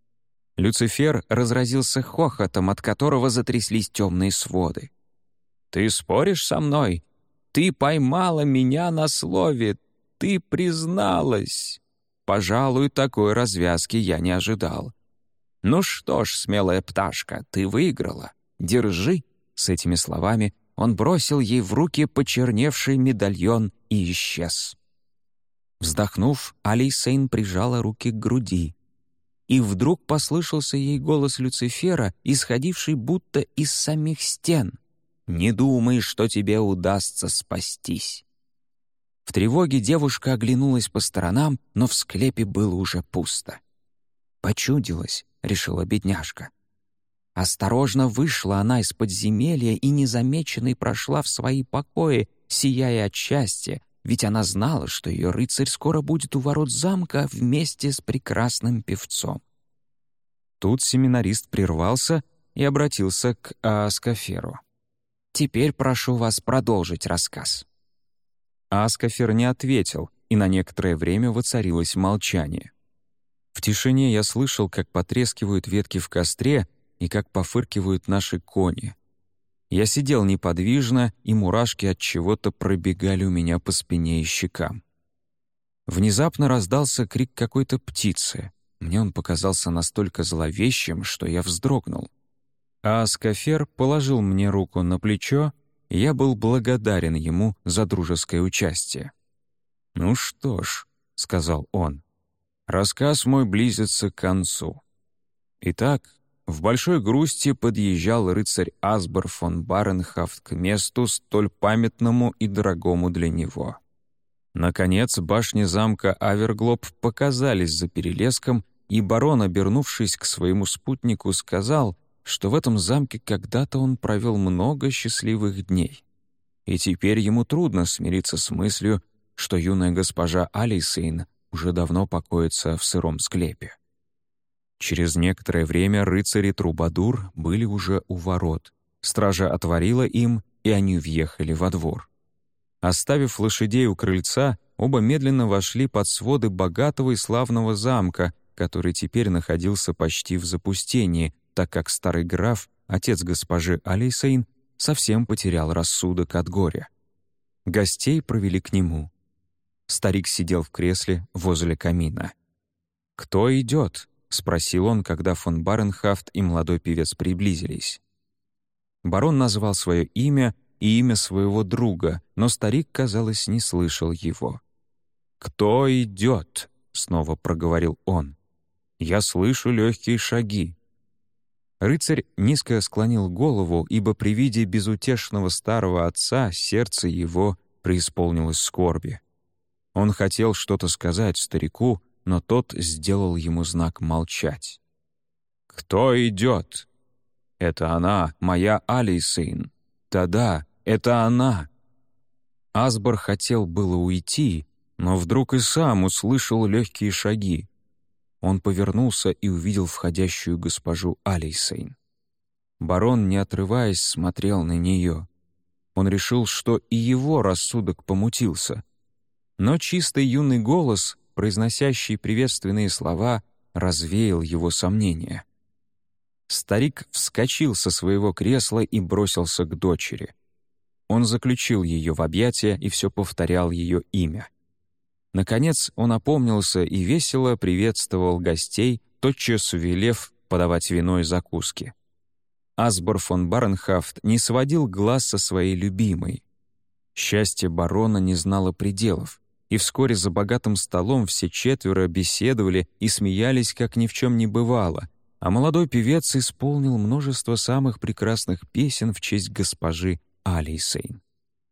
Люцифер разразился хохотом, от которого затряслись темные своды. «Ты споришь со мной? Ты поймала меня на слове. Ты призналась. Пожалуй, такой развязки я не ожидал. Ну что ж, смелая пташка, ты выиграла. Держи». С этими словами он бросил ей в руки почерневший медальон и исчез. Вздохнув, Алейсейн прижала руки к груди. И вдруг послышался ей голос Люцифера, исходивший будто из самих стен. «Не думай, что тебе удастся спастись». В тревоге девушка оглянулась по сторонам, но в склепе было уже пусто. «Почудилась», — решила бедняжка. Осторожно вышла она из подземелья и незамеченной прошла в свои покои, сияя от счастья, ведь она знала, что ее рыцарь скоро будет у ворот замка вместе с прекрасным певцом. Тут семинарист прервался и обратился к Ааскоферу. «Теперь прошу вас продолжить рассказ». Ааскофер не ответил, и на некоторое время воцарилось молчание. В тишине я слышал, как потрескивают ветки в костре и как пофыркивают наши кони. Я сидел неподвижно, и мурашки от чего-то пробегали у меня по спине и щекам. Внезапно раздался крик какой-то птицы. Мне он показался настолько зловещим, что я вздрогнул. Ааскофер положил мне руку на плечо, и я был благодарен ему за дружеское участие. «Ну что ж», — сказал он, — «рассказ мой близится к концу. Итак, в большой грусти подъезжал рыцарь Асбор фон Баренхафт к месту столь памятному и дорогому для него. Наконец башни замка Аверглоб показались за перелеском, и барон, обернувшись к своему спутнику, сказал, что в этом замке когда-то он провел много счастливых дней. И теперь ему трудно смириться с мыслью, что юная госпожа Алейсейн уже давно покоится в сыром склепе. Через некоторое время рыцарь и трубадур были уже у ворот. Стража отворила им, и они въехали во двор. Оставив лошадей у крыльца, оба медленно вошли под своды богатого и славного замка, который теперь находился почти в запустении, так как старый граф, отец госпожи Алейсейн, совсем потерял рассудок от горя. Гостей провели к нему. Старик сидел в кресле возле камина. «Кто идет?» — спросил он, когда фон Баренхафт и молодой певец приблизились. Барон назвал свое имя и имя своего друга, но старик, казалось, не слышал его. «Кто идет?» — снова проговорил он. «Я слышу легкие шаги». Рыцарь низко склонил голову, ибо при виде безутешного старого отца сердце его преисполнилось скорби. Он хотел что-то сказать старику, но тот сделал ему знак молчать.
«Кто идет?»
«Это она, моя Алисейн. Да-да, это она». Асбор хотел было уйти, но вдруг и сам услышал легкие шаги. Он повернулся и увидел входящую госпожу Алисейн. Барон, не отрываясь, смотрел на нее. Он решил, что и его рассудок помутился. Но чистый юный голос, произносящий приветственные слова, развеял его сомнения. Старик вскочил со своего кресла и бросился к дочери. Он заключил ее в объятия и все повторял ее имя. Наконец он опомнился и весело приветствовал гостей, тотчас велев подавать вино и закуски. Асбор фон Баренхафт не сводил глаз со своей любимой. Счастье барона не знало пределов, и вскоре за богатым столом все четверо беседовали и смеялись, как ни в чем не бывало, а молодой певец исполнил множество самых прекрасных песен в честь госпожи Алисейн.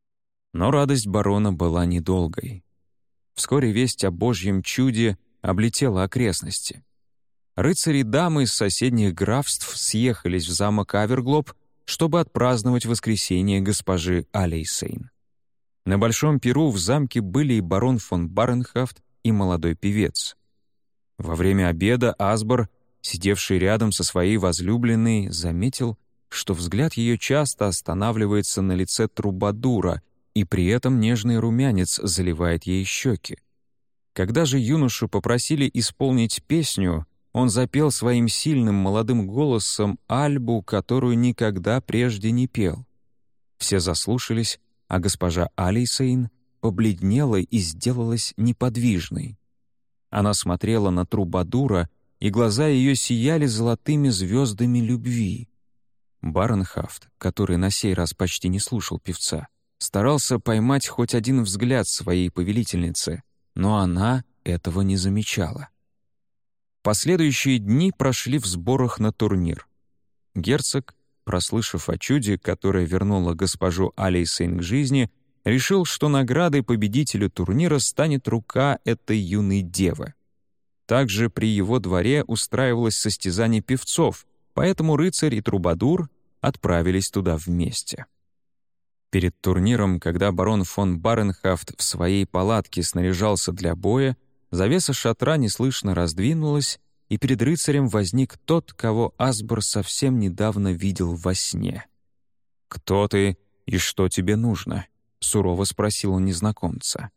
Но радость барона была недолгой. Вскоре весть о Божьем чуде облетела окрестности. Рыцари и дамы из соседних графств съехались в замок Аверглоб, чтобы отпраздновать воскресение госпожи Алисейн. На большом пиру в замке были и барон фон Баренхафт, и молодой певец. Во время обеда Асбор, сидевший рядом со своей возлюбленной, заметил, что взгляд ее часто останавливается на лице трубадура, и при этом нежный румянец заливает ей щеки. Когда же юношу попросили исполнить песню, он запел своим сильным молодым голосом альбу, которую никогда прежде не пел. Все заслушались, а госпожа Алисейн побледнела и сделалась неподвижной. Она смотрела на трубадура, и глаза ее сияли золотыми звездами любви. Баренхафт, который на сей раз почти не слушал певца, старался поймать хоть один взгляд своей повелительницы, но она этого не замечала. Последующие дни прошли в сборах на турнир. Герцог, прослышав о чуде, которое вернуло госпожу Алисейн к жизни, решил, что наградой победителю турнира станет рука этой юной девы. Также при его дворе устраивалось состязание певцов, поэтому рыцарь и трубадур отправились туда вместе. Перед турниром, когда барон фон Баренхафт в своей палатке снаряжался для боя, завеса шатра неслышно раздвинулась, и перед рыцарем возник тот, кого Асбор совсем недавно видел во сне. «Кто ты и что тебе нужно?» — сурово спросил он незнакомца.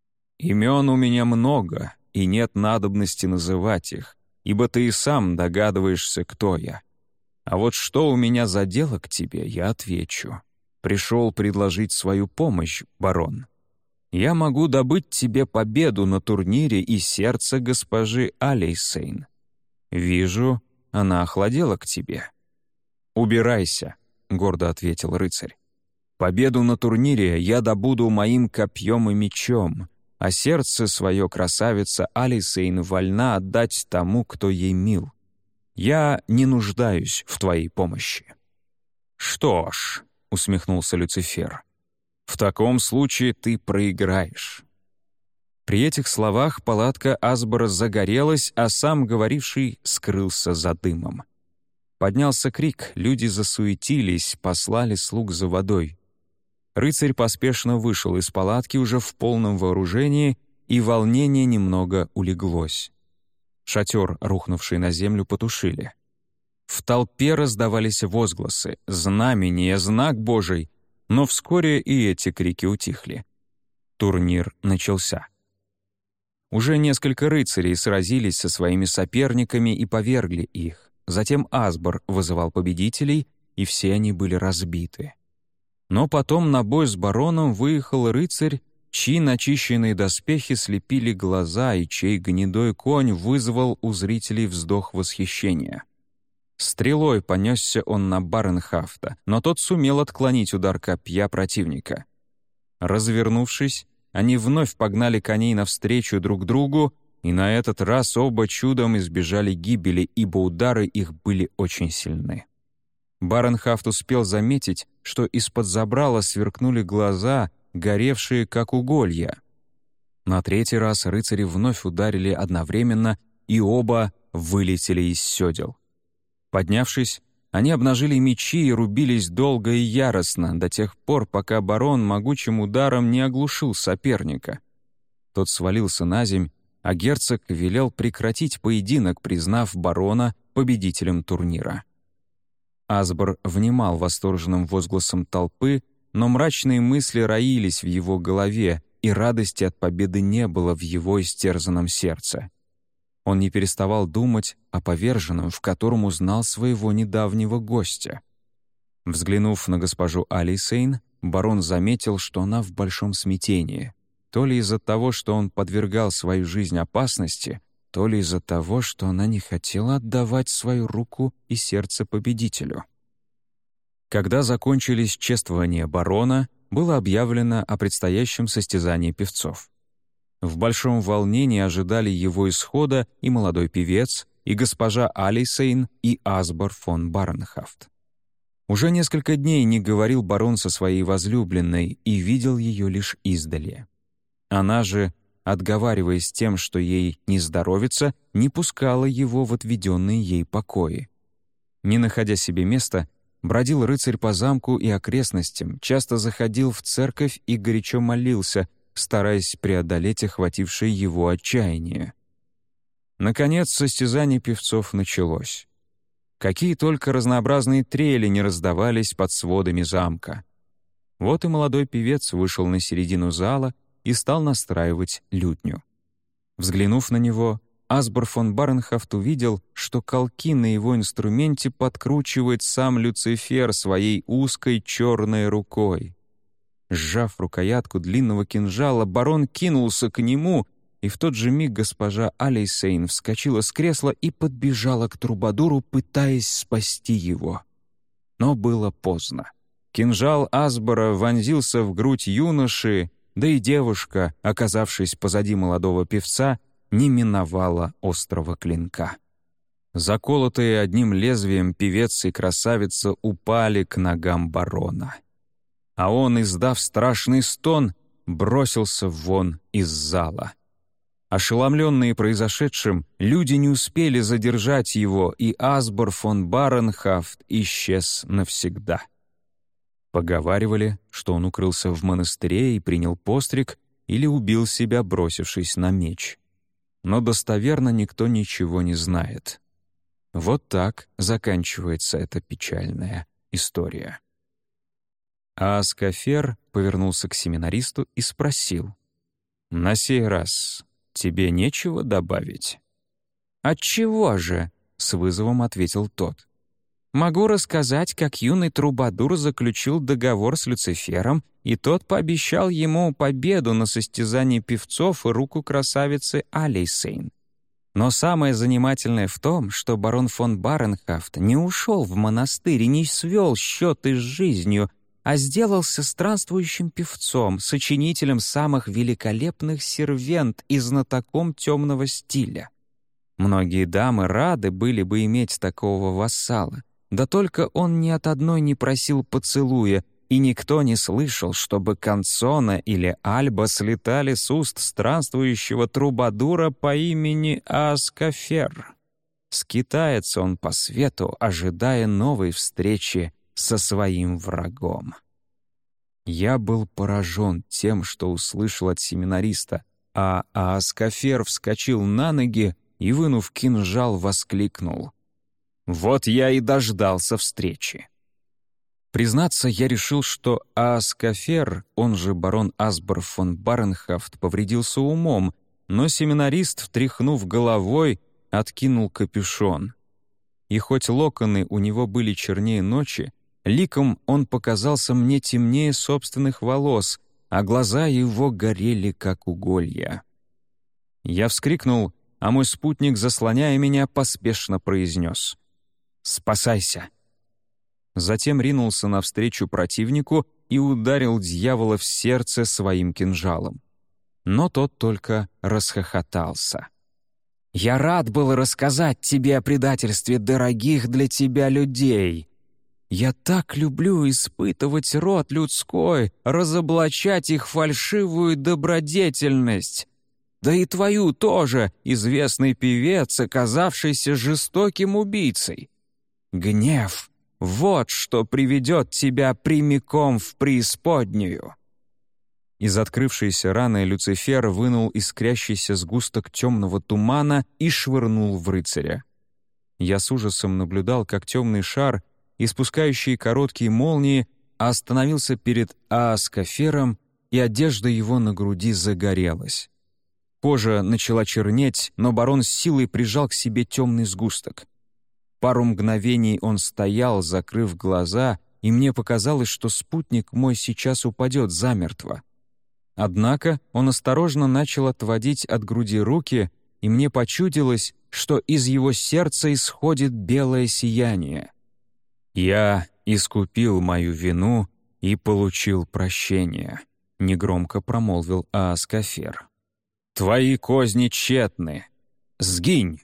«Имен у меня много, и нет надобности называть их, ибо ты и сам догадываешься, кто я. А вот что у меня за дело к тебе, я отвечу. Пришел предложить свою помощь, барон. Я могу добыть тебе победу на турнире и сердце госпожи Алисейн. Вижу, она охладела к тебе». «Убирайся», — гордо ответил рыцарь. «Победу на турнире я добуду моим копьем и мечом, а сердце свое красавица Алисейн вольна отдать тому, кто ей мил. Я не нуждаюсь в твоей помощи». «Что ж», — усмехнулся Люцифер, «в таком случае ты проиграешь». При этих словах палатка Асбора загорелась, а сам говоривший скрылся за дымом. Поднялся крик, люди засуетились, послали слуг за водой. Рыцарь поспешно вышел из палатки уже в полном вооружении, и волнение немного улеглось. Шатер, рухнувший на землю, потушили. В толпе раздавались возгласы «Знамение, знак Божий!», но вскоре и эти крики утихли. Турнир начался. Уже несколько рыцарей сразились со своими соперниками и повергли их. Затем Асбор вызывал победителей, и все они были разбиты. Но потом на бой с бароном выехал рыцарь, чьи начищенные доспехи слепили глаза и чей гнедой конь вызвал у зрителей вздох восхищения. Стрелой понесся он на Баренхафта, но тот сумел отклонить удар копья противника. Развернувшись, они вновь погнали коней навстречу друг другу, и на этот раз оба чудом избежали гибели, ибо удары их были очень сильны. Баренхафт успел заметить, что из-под забрала сверкнули глаза, горевшие как уголья. На третий раз рыцари вновь ударили одновременно, и оба вылетели из сёдел. Поднявшись, они обнажили мечи и рубились долго и яростно, до тех пор, пока барон могучим ударом не оглушил соперника. Тот свалился на земь, а герцог велел прекратить поединок, признав барона победителем турнира. Асбор внимал восторженным возгласам толпы, но мрачные мысли роились в его голове, и радости от победы не было в его истерзанном сердце. Он не переставал думать о поверженном, в котором узнал своего недавнего гостя. Взглянув на госпожу Алисейн, барон заметил, что она в большом смятении, то ли из-за того, что он подвергал свою жизнь опасности, то ли из-за того, что она не хотела отдавать свою руку и сердце победителю. Когда закончились чествования барона, было объявлено о предстоящем состязании певцов. В большом волнении ожидали его исхода и молодой певец, и госпожа Алисейн, и Асбор фон Барнхафт. Уже несколько дней не говорил барон со своей возлюбленной и видел ее лишь издали. Она же, отговариваясь тем, что ей не здоровится, не пускала его в отведенные ей покои. Не находя себе места, бродил рыцарь по замку и окрестностям, часто заходил в церковь и горячо молился, стараясь преодолеть охватившее его отчаяние. Наконец, состязание певцов началось. Какие только разнообразные трели не раздавались под сводами замка. Вот и молодой певец вышел на середину зала и стал настраивать лютню. Взглянув на него, Асбор фон Барнхафт увидел, что колки на его инструменте подкручивает сам Люцифер своей узкой черной рукой. Сжав рукоятку длинного кинжала, барон кинулся к нему, и в тот же миг госпожа Алисейн вскочила с кресла и подбежала к трубадуру, пытаясь спасти его. Но было поздно. Кинжал Асбора вонзился в грудь юноши, да и девушка, оказавшись позади молодого певца, не миновала острого клинка. Заколотые одним лезвием певец и красавица упали к ногам барона. А он, издав страшный стон, бросился вон из зала. Ошеломленные произошедшим, люди не успели задержать его, и Асбор фон Барнхафт исчез навсегда. Поговаривали, что он укрылся в монастыре и принял постриг или убил себя, бросившись на меч. Но достоверно никто ничего не знает. Вот так заканчивается эта печальная история. А Аскафер повернулся к семинаристу и спросил: «На сей раз тебе нечего добавить?» «Отчего же?» — с вызовом ответил тот. «Могу рассказать, как юный трубадур заключил договор с Люцифером, и тот пообещал ему победу на состязании певцов и руку красавицы Алисейн. Но самое занимательное в том, что барон фон Барнхафт не ушел в монастырь и не свел счеты с жизнью, а сделался странствующим певцом, сочинителем самых великолепных сервент и знатоком темного стиля. Многие дамы рады были бы иметь такого вассала, да только он ни от одной не просил поцелуя, и никто не слышал, чтобы Консона или Альба слетали с уст странствующего трубадура по имени Аскафер. Скитается он по свету, ожидая новой встречи со своим врагом. Я был поражен тем, что услышал от семинариста, а Аскафер вскочил на ноги и, вынув кинжал, воскликнул: «Вот я и дождался встречи». Признаться, я решил, что Аскафер, он же барон Асбор фон Барнхафт, повредился умом, но семинарист, втряхнув головой, откинул капюшон. И хоть локоны у него были чернее ночи, ликом он показался мне темнее собственных волос, а глаза его горели, как уголья. Я вскрикнул, а мой спутник, заслоняя меня, поспешно произнес: «Спасайся!» Затем ринулся навстречу противнику и ударил дьявола в сердце своим кинжалом. Но тот только расхохотался. «Я рад был рассказать тебе о предательстве дорогих для тебя людей. Я так люблю испытывать род людской, разоблачать их фальшивую добродетельность. Да и твою тоже, известный певец, оказавшийся жестоким убийцей. Гнев — вот что приведет тебя прямиком в преисподнюю».
Из открывшейся раны Люцифер вынул искрящийся сгусток темного тумана и швырнул в рыцаря. Я с ужасом наблюдал, как темный шар, испускающий короткие молнии, остановился перед Ааскофером, и одежда его на груди загорелась. Кожа начала чернеть, но барон с силой прижал к себе темный сгусток. Пару мгновений он стоял, закрыв глаза, и мне показалось, что спутник мой сейчас упадет замертво. Однако он осторожно начал отводить от груди руки, и мне почудилось, что из его сердца исходит белое сияние. «Я искупил мою вину и получил прощение», — негромко промолвил Ааскофер. «Твои козни тщетны. Сгинь!»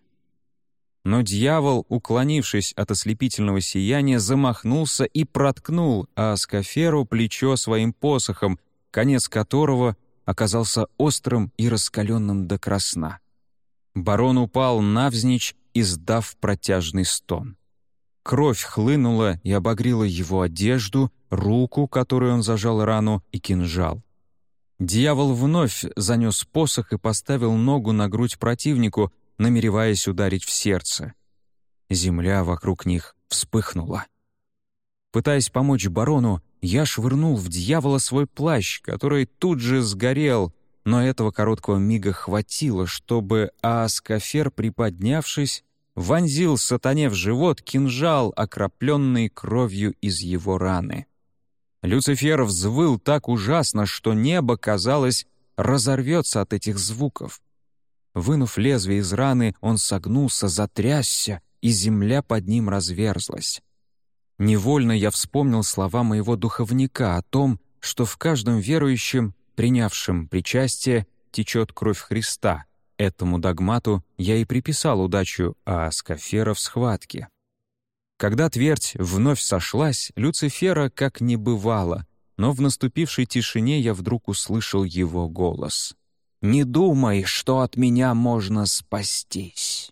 Но дьявол, уклонившись от ослепительного сияния, замахнулся и проткнул Ааскоферу плечо своим посохом, конец которого оказался острым и раскаленным до красна. Барон упал навзничь, издав протяжный стон. Кровь хлынула и обогрела его одежду, руку, которой он зажал рану, и кинжал. Дьявол вновь занес посох и поставил ногу на грудь противнику, намереваясь ударить в сердце. Земля вокруг них вспыхнула. Пытаясь помочь барону, я швырнул в дьявола свой плащ, который тут же сгорел, но этого короткого мига хватило, чтобы Ааскофер, приподнявшись, вонзил сатане в живот кинжал, окропленный кровью из его раны. Люцифер взвыл так ужасно, что небо, казалось, разорвется от этих звуков. Вынув лезвие из раны, он согнулся, затрясся, и земля под ним разверзлась. Невольно я вспомнил слова моего духовника о том, что в каждом верующем, принявшем причастие, течет кровь Христа. Этому догмату я и приписал удачу Ааскофера в схватке. Когда твердь вновь сошлась, Люцифера как не бывало, но в наступившей тишине я вдруг услышал его голос. «Не думай, что от меня можно спастись».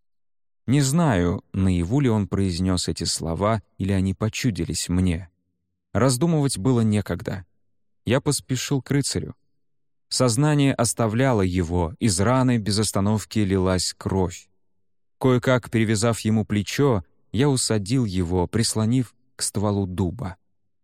Не знаю, наяву ли он произнес эти слова, или они почудились мне. Раздумывать было некогда. Я поспешил к рыцарю. Сознание оставляло его, из раны без остановки лилась кровь. Кое-как перевязав ему плечо, я усадил его, прислонив к стволу дуба.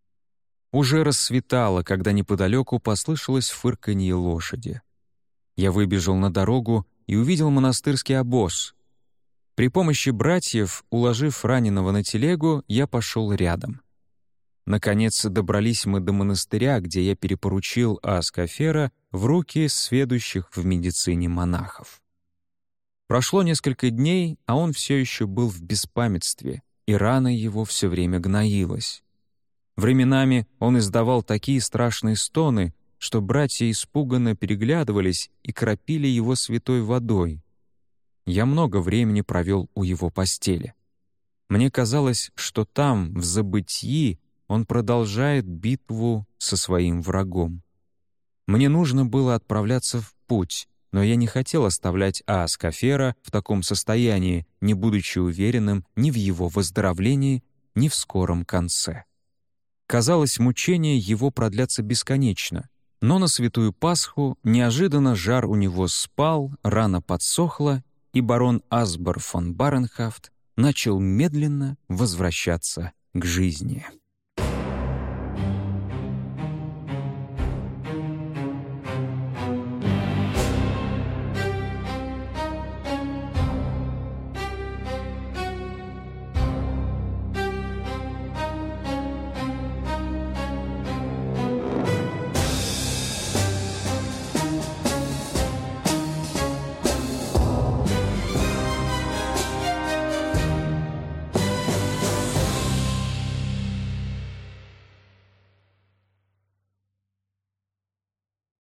Уже рассветало, когда неподалеку послышалось фырканье лошади. Я выбежал на дорогу и увидел монастырский обоз. При помощи братьев, уложив раненого на телегу, я пошел рядом. Наконец добрались мы до монастыря, где я перепоручил Ааскофера в руки сведущих в медицине монахов. Прошло несколько дней, а он все еще был в беспамятстве, и рана его все время гноилась. Временами он издавал такие страшные стоны, что братья испуганно переглядывались и кропили его святой водой. Я много времени провел у его постели. Мне казалось, что там, в забытии, он продолжает битву со своим врагом. Мне нужно было отправляться в путь, но я не хотел оставлять Ааскофера в таком состоянии, не будучи уверенным ни в его выздоровлении, ни в скором конце. Казалось, мучения его продлятся бесконечно, но на Святую Пасху неожиданно жар у него спал, рана подсохла, и барон Асбор фон Баренхафт начал медленно возвращаться к жизни.